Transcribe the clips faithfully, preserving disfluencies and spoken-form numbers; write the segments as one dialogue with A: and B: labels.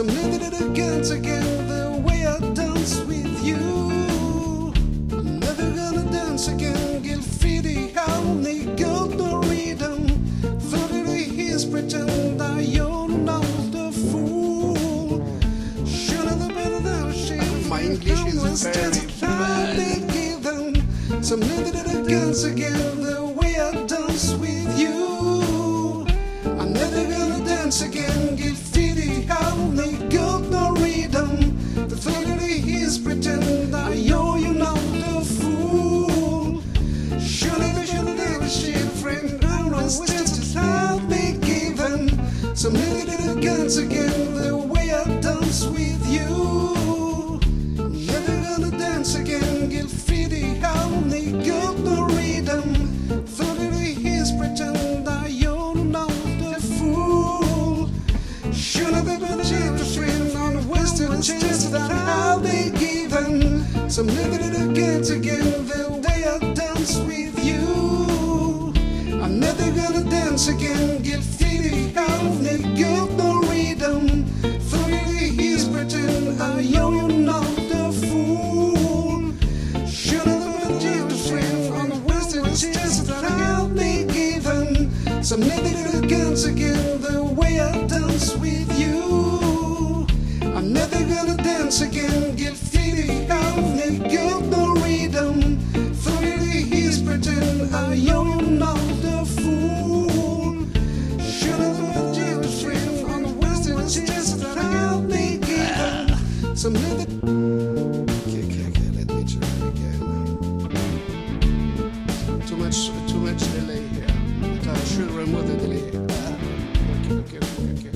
A: Some little dance again the way I dance with you. I'm never gonna dance again, get fitty how they go the rhythm. Fully his pretend I you're not the fool. Should have better than shit.
B: My English is very bad.
A: Some little dance again the way I dance with you. I'm never gonna dance again, get fitty how they go the rhythm. The fully his pretend I you're you not the fool. Should have should have shit friend I was just how they given. Some little dance again the way I dance with you. I'm never gonna dance again, get fitty how they go the rhythm. Fully his pretend I you're not the fool. Should have been a chance friend on the western chance that how they given. Some little dance again the way I dance with you. I'm never gonna dance again, get fitty how they go the rhythm. Fully his pretend I you're not the fool. Should have been a chance friend on the western chance that how they given. Some little dance again the way I dance with you. I'm never gonna dance again, get fitty how they go the rhythm. Fully his pretend I you're not the fool. Should have been a chance friend on the western chance that how they given. Some little okay, okay, okay, let me try again. Too much, too much delay here. But I should remove the delay. Okay, okay, okay, okay.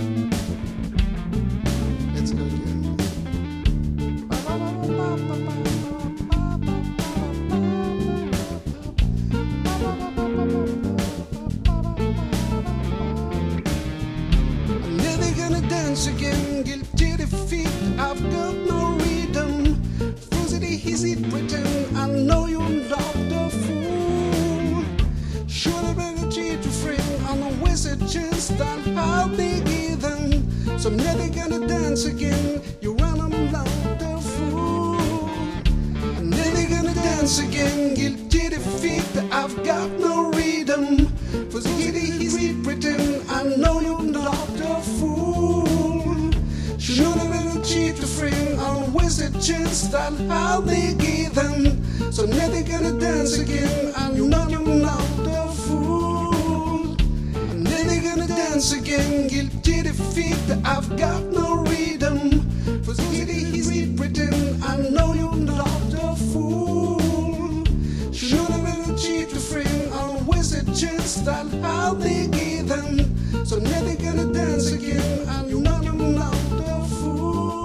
A: Let's go again. I'm never gonna dance again, guilty defeat. I've got no rhythm. Fuzzy, easy pretend I know you're not the fool. Should have been a cheat to friend on a wasted chance that how they given. So I'm never gonna dance again. You run I'm not the fool. I'm never gonna dance again, guilty defeat. I've got no rhythm. Fuzzy, easy pretend I know you're not the fool. Should have been a cheat to friend on a wasted chance that how they given. So I'm never gonna dance again. I know you're not the fool. I'm never gonna dance again. Guilty defeat. I've got no rhythm. For easy pretend I know you're not the fool. Should have been a cheat to friend on a wasted chance that how they given. So I'm never gonna dance again. I know you're not the fool.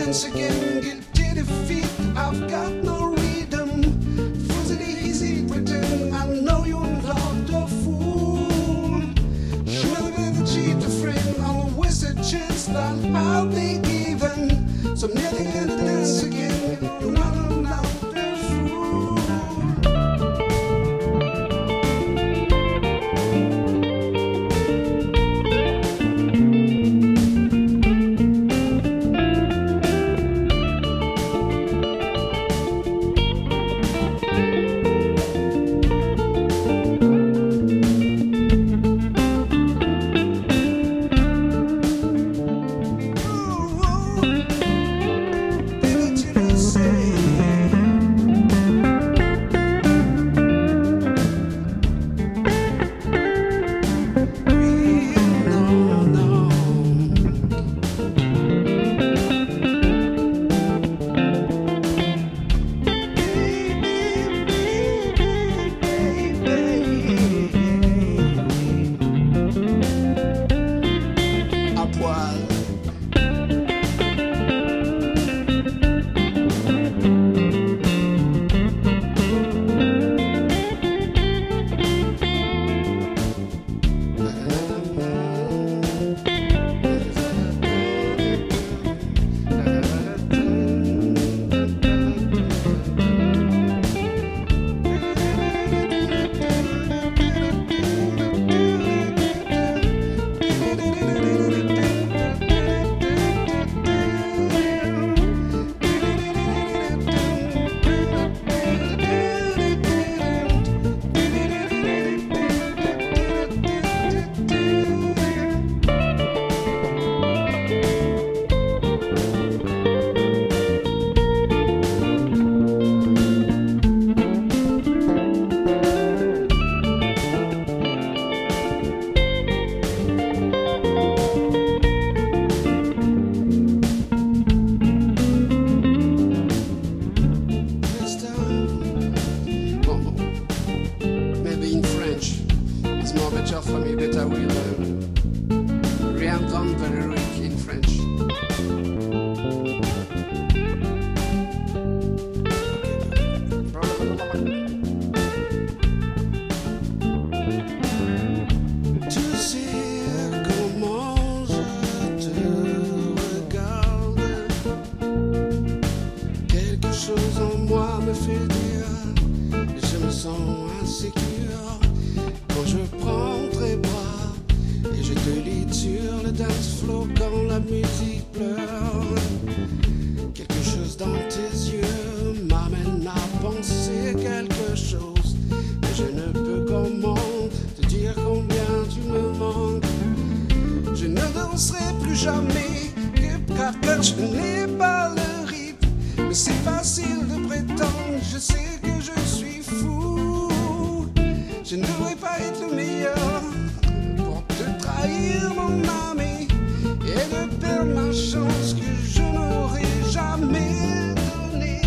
A: dance again, guilty defeat. I've got no rhythm. Fools it easy, pretend I know you're not a fool. You're never gonna cheat a friend on a wasted chance that I'll be given. So I'm never gonna dance again. You're not allowed to fool. For me, but I will uh, re-entendre the lyric in French. Tu sais comment je te regarde. Quelque chose en moi me fait dire, je me sens insécure. Quand je prends tes bras et je te lis sur le dance floor quand la musique pleure. Quelque chose dans tes yeux m'amène à penser quelque chose, mais je ne peux comment te dire combien tu me manques. Je ne danserai plus jamais que car quand je n'ai pas le rythme, mais c'est facile de prétendre, je sais que je suis fou. Je ne devrais pas être le meilleur pour te trahir, mon ami, et de perdre ma chance que je n'aurais jamais donnée.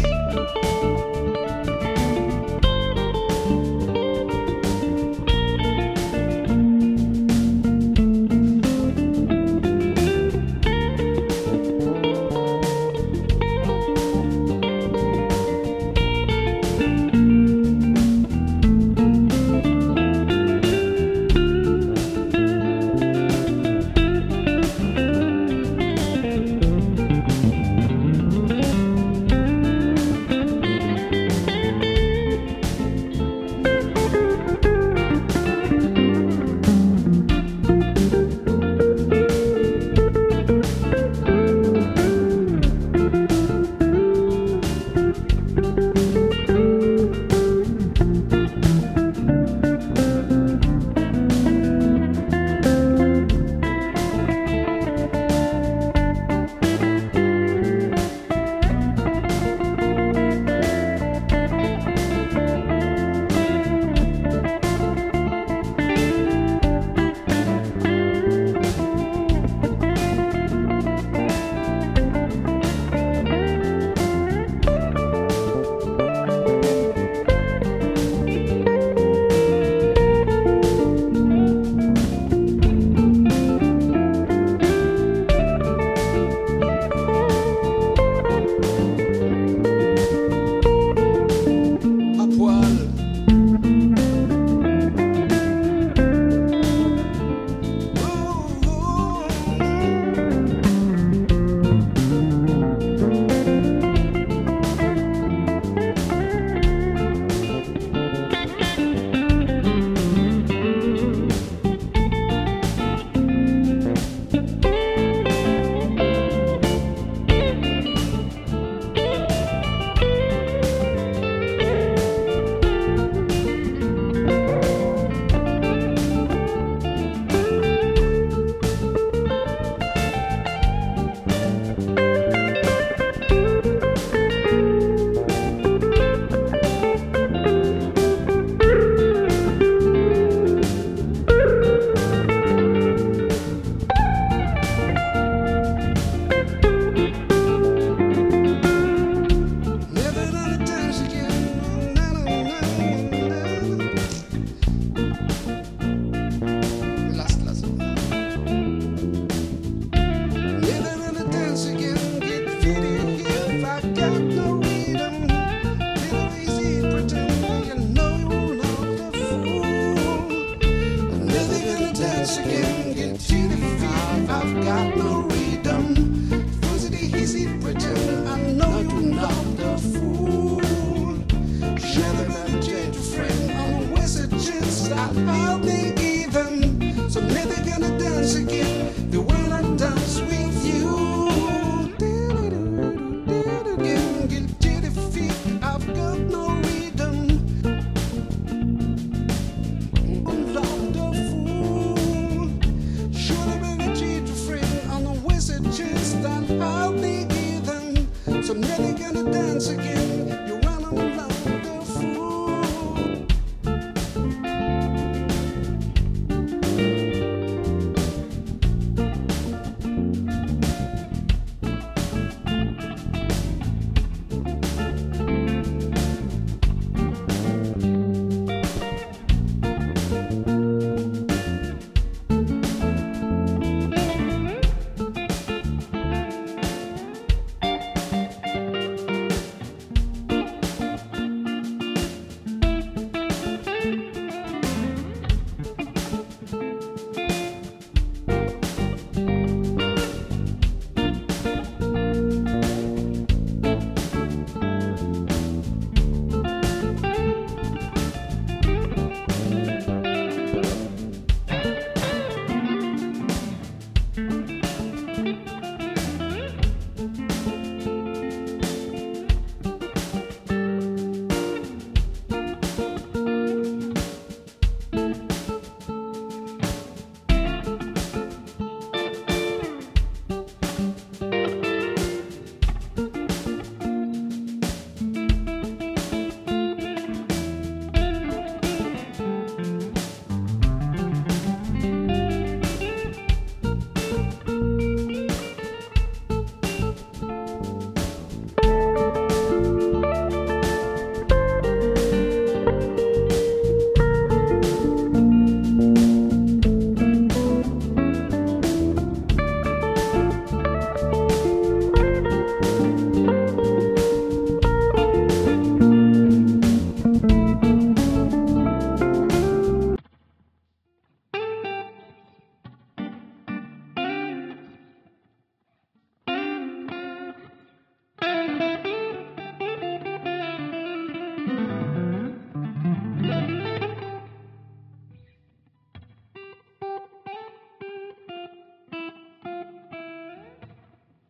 A: I've got no